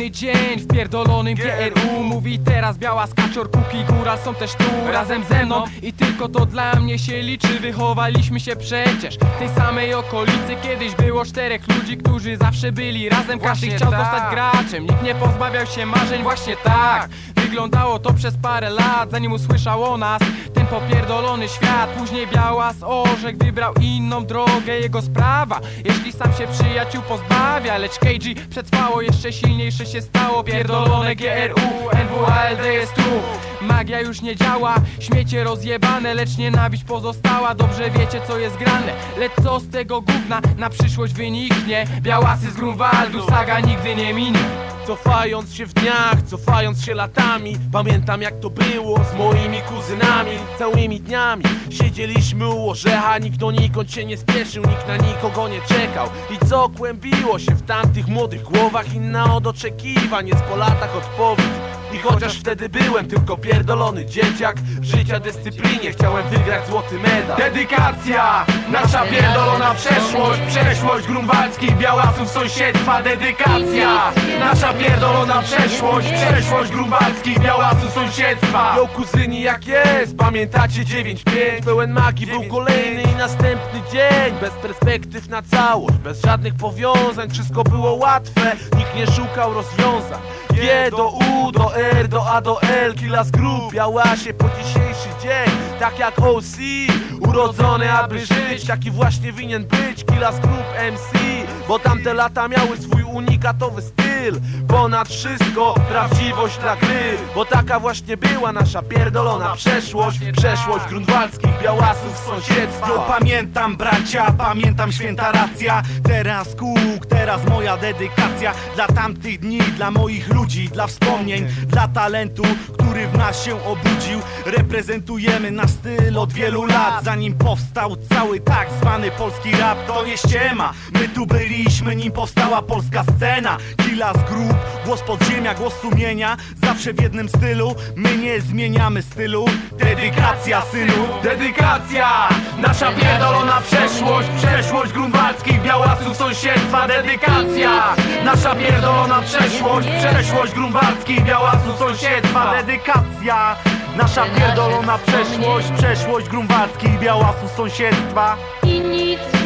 Mamy dzień w pierdolonym GRU. Mówi teraz Biała, Kaczor, Kuki, Góral są też tu razem ze mną. I tylko to dla mnie się liczy. Wychowaliśmy się przecież w tej samej okolicy. Kiedyś było 4 ludzi, którzy zawsze byli razem. Każdy chciał zostać graczem, nikt nie pozbawiał się marzeń. Właśnie tak wyglądało to przez parę lat, zanim usłyszał o nas ten popierdolony świat. Później Białas Orzech wybrał inną drogę, jego sprawa, jeśli sam się przyjaciół pozbawia. Lecz KG przetrwało, jeszcze silniejsze się stało. Pierdolone GRU, NWALD jest tu. Magia już nie działa, śmiecie rozjebane, lecz nienawiść pozostała. Dobrze wiecie co jest grane, lecz co z tego gówna na przyszłość wyniknie? Białasy z Grunwaldu, saga nigdy nie minie. Cofając się w dniach, cofając się latami, pamiętam jak to było z moimi kuzynami. Całymi dniami siedzieliśmy u orzecha, nikt donikąd się nie spieszył, nikt na nikogo nie czekał. I co kłębiło się w tamtych młodych głowach, inna od oczekiwań jest po latach odpowiedź. I chociaż wtedy byłem tylko pierdolony dzieciak, w życia dyscyplinie chciałem wygrać złoty medal. Dedykacja, nasza pierdolona przeszłość, przeszłość grunwaldzkich Białasów sąsiedztwa. Dedykacja, nasza pierdolona przeszłość, przeszłość grunwaldzkich Białasów sąsiedztwa. Yo kuzyni jak jest, pamiętacie 9-5? Pełen magii był kolejny i następny dzień. Bez perspektyw na całość, bez żadnych powiązań, wszystko było łatwe, nikt nie szukał rozwiązań. G do U, do R, do A, do L, Kilas Group, Białasie po dzisiejszy dzień. Tak jak OC, urodzony aby żyć, taki właśnie winien być Kilas Group MC. Bo tamte lata miały swój unikatowy styl, ponad wszystko prawdziwość dla gry. Bo taka właśnie była nasza pierdolona przeszłość, przeszłość grunwaldzkich Białasów sąsiedztwa. Jo, pamiętam bracia, pamiętam święta racja. Teraz kółk, teraz moja dedykacja. Dla tamtych dni, dla moich ludzi, dla wspomnień, dla talentu, który w nas się obudził. Reprezentujemy nasz styl od wielu lat, zanim powstał cały tak zwany polski rap. To nie ściema, my tu byliśmy, nim powstała polska scena. Kilas Group, głos podziemia, głos sumienia, zawsze w jednym stylu, my nie zmieniamy stylu. Dedykacja synu. Dedykacja, nasza pierdolona przeszłość, przeszłość grunwaldzkich Białasów sąsiedztwa. Dedykacja, nasza pierdolona przeszłość, przeszłość grunwaldzkich Białasów sąsiedztwa. Dedykacja, nasza pierdolona przeszłość, przeszłość grunwaldzkich Białasów sąsiedztwa. I nic